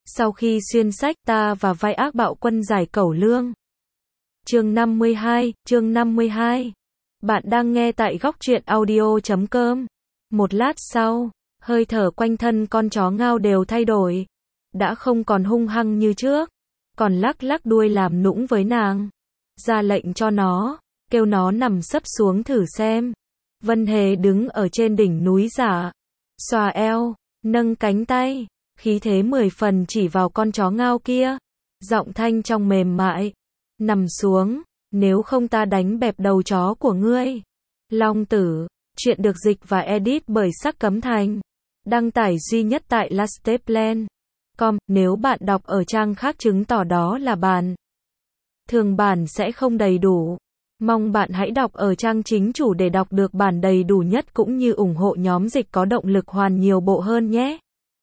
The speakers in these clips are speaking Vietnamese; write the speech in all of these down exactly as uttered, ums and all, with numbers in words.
Sau khi xuyên sách ta và vai ác bạo quân giải cẩu lương. Chương năm mươi hai, chương năm mươi hai. Bạn đang nghe tại góc truyện audio chấm com. Một lát sau, hơi thở quanh thân con chó ngao đều thay đổi. Đã không còn hung hăng như trước, còn lắc lắc đuôi làm nũng với nàng. Ra lệnh cho nó, kêu nó nằm sấp xuống thử xem. Vân Hề đứng ở trên đỉnh núi giả, xòa eo, nâng cánh tay, khí thế mười phần chỉ vào con chó ngao kia. Giọng thanh trong mềm mại, nằm xuống, nếu không ta đánh bẹp đầu chó của ngươi. Long Tử, chuyện được dịch và edit bởi Sắc Cấm Thành. Đăng tải duy nhất tại lasteplan chấm com, nếu bạn đọc ở trang khác chứng tỏ đó là bản thường bản sẽ không đầy đủ. Mong bạn hãy đọc ở trang chính chủ để đọc được bản đầy đủ nhất cũng như ủng hộ nhóm dịch có động lực hoàn nhiều bộ hơn nhé.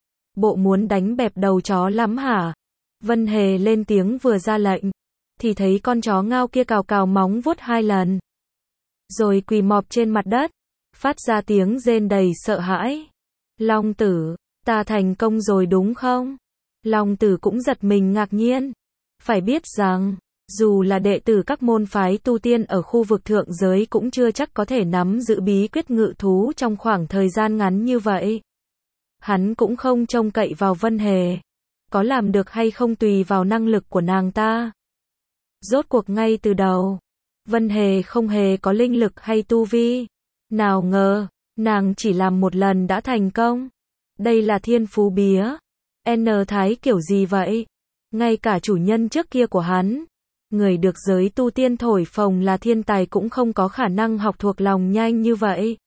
Bộ muốn đánh bẹp đầu chó lắm hả? Vân Hề lên tiếng vừa ra lệnh, thì thấy con chó ngao kia cào cào móng vuốt hai lần. Rồi quỳ mọp trên mặt đất, phát ra tiếng rên đầy sợ hãi. Long Tử, ta thành công rồi đúng không? Long Tử cũng giật mình ngạc nhiên. Phải biết rằng, dù là đệ tử các môn phái tu tiên ở khu vực thượng giới cũng chưa chắc có thể nắm giữ bí quyết ngự thú trong khoảng thời gian ngắn như vậy. Hắn cũng không trông cậy vào Vân Hề. Có làm được hay không tùy vào năng lực của nàng ta. Rốt cuộc ngay từ đầu, Vân Hề không hề có linh lực hay tu vi. Nào ngờ, nàng chỉ làm một lần đã thành công. Đây là thiên phú bía. N thái kiểu gì vậy? Ngay cả chủ nhân trước kia của hắn, người được giới tu tiên thổi phồng là thiên tài cũng không có khả năng học thuộc lòng nhanh như vậy.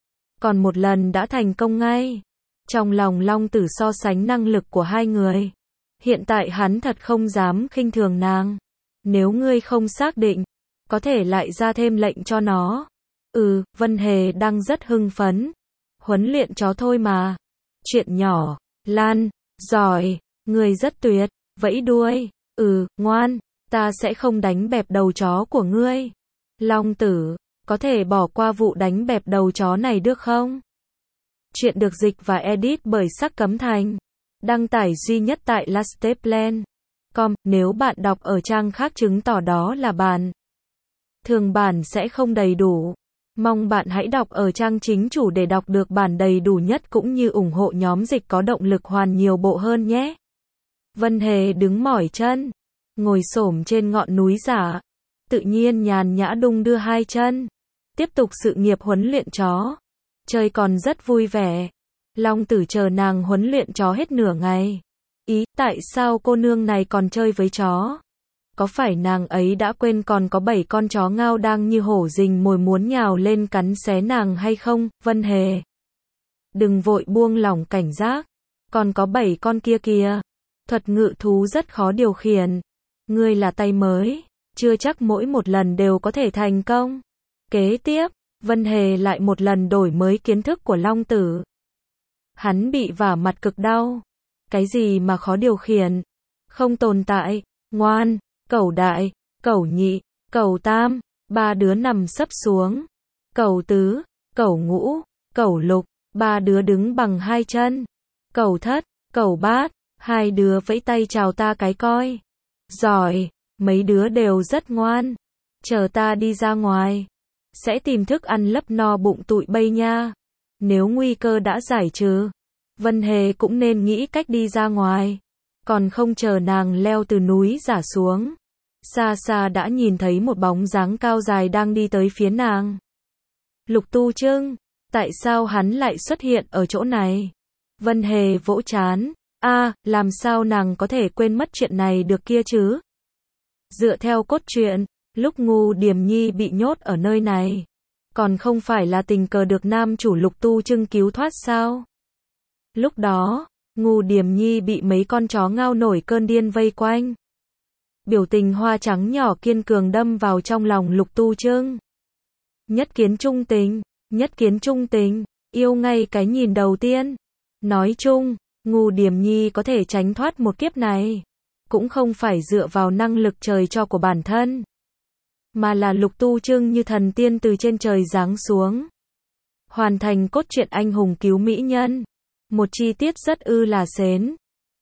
Còn một lần đã thành công ngay. Trong lòng Long Tử so sánh năng lực của hai người. Hiện tại hắn thật không dám khinh thường nàng. Nếu ngươi không xác định, có thể lại ra thêm lệnh cho nó. Ừ, Vân Hề đang rất hưng phấn. Huấn luyện chó thôi mà. Chuyện nhỏ, Lan, giỏi, ngươi rất tuyệt, vẫy đuôi. Ừ, ngoan, ta sẽ không đánh bẹp đầu chó của ngươi. Long Tử, có thể bỏ qua vụ đánh bẹp đầu chó này được không? Chuyện được dịch và edit bởi Sắc Cấm Thành. Đăng tải duy nhất tại lasteplan chấm com, nếu bạn đọc ở trang khác chứng tỏ đó là bản thường bản sẽ không đầy đủ. Mong bạn hãy đọc ở trang chính chủ để đọc được bản đầy đủ nhất cũng như ủng hộ nhóm dịch có động lực hoàn nhiều bộ hơn nhé. Vân Hề đứng mỏi chân, ngồi xổm trên ngọn núi giả, tự nhiên nhàn nhã đung đưa hai chân, tiếp tục sự nghiệp huấn luyện chó. Chơi còn rất vui vẻ. Long Tử chờ nàng huấn luyện chó hết nửa ngày. Ý, tại sao cô nương này còn chơi với chó? Có phải nàng ấy đã quên còn có bảy con chó ngao đang như hổ rình mồi muốn nhào lên cắn xé nàng hay không? Vân Hề, đừng vội buông lỏng cảnh giác. Còn có bảy con kia kìa. Thuật ngự thú rất khó điều khiển. Ngươi là tay mới, chưa chắc mỗi một lần đều có thể thành công. Kế tiếp, Vân Hề lại một lần đổi mới kiến thức của Long Tử. Hắn bị vả mặt cực đau. Cái gì mà khó điều khiển? Không tồn tại. Ngoan, cẩu đại, cẩu nhị, cẩu tam, ba đứa nằm sấp xuống. Cẩu tứ, cẩu ngũ, cẩu lục, ba đứa đứng bằng hai chân. Cẩu thất, cẩu bát, hai đứa vẫy tay chào ta cái coi. Giỏi, mấy đứa đều rất ngoan. Chờ ta đi ra ngoài, sẽ tìm thức ăn lấp no bụng tụi bay nha. Nếu nguy cơ đã giải trừ, Vân Hề cũng nên nghĩ cách đi ra ngoài. Còn không chờ nàng leo từ núi giả xuống, xa xa đã nhìn thấy một bóng dáng cao dài đang đi tới phía nàng. Lục Tu Trưng, tại sao hắn lại xuất hiện ở chỗ này? Vân Hề vỗ trán. A, à, làm sao nàng có thể quên mất chuyện này được kia chứ? Dựa theo cốt truyện, lúc Ngu Điềm Nhi bị nhốt ở nơi này, còn không phải là tình cờ được nam chủ Lục Tu Trưng cứu thoát sao? Lúc đó, Ngu Điềm Nhi bị mấy con chó ngao nổi cơn điên vây quanh. Biểu tình hoa trắng nhỏ kiên cường đâm vào trong lòng Lục Tu Trưng. Nhất kiến trung tình, nhất kiến trung tình, yêu ngay cái nhìn đầu tiên. Nói chung, Ngu Điềm Nhi có thể tránh thoát một kiếp này, cũng không phải dựa vào năng lực trời cho của bản thân, mà là Lục Tu Trưng như thần tiên từ trên trời giáng xuống, hoàn thành cốt truyện anh hùng cứu mỹ nhân. Một chi tiết rất ư là xến,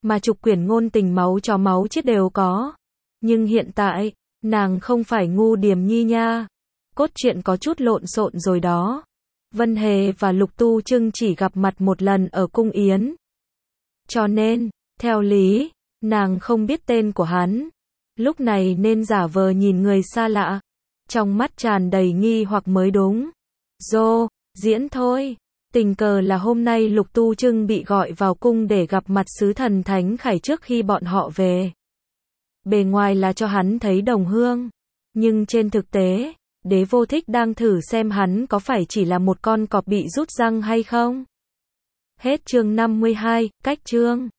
mà trục quyển ngôn tình máu chó máu chết đều có. Nhưng hiện tại, nàng không phải ngu điềm nhi nha. Cốt truyện có chút lộn xộn rồi đó. Vân Hề và Lục Tu Trưng chỉ gặp mặt một lần ở cung yến. Cho nên, theo lý, nàng không biết tên của hắn. Lúc này nên giả vờ nhìn người xa lạ. Trong mắt tràn đầy nghi hoặc mới đúng. Dô, diễn thôi. Tình cờ là hôm nay Lục Tu Trưng bị gọi vào cung để gặp mặt sứ thần Thánh Khải trước khi bọn họ về. Bề ngoài là cho hắn thấy đồng hương. Nhưng trên thực tế, Đế Vô Thích đang thử xem hắn có phải chỉ là một con cọp bị rút răng hay không. Hết chương năm mươi hai, cách chương.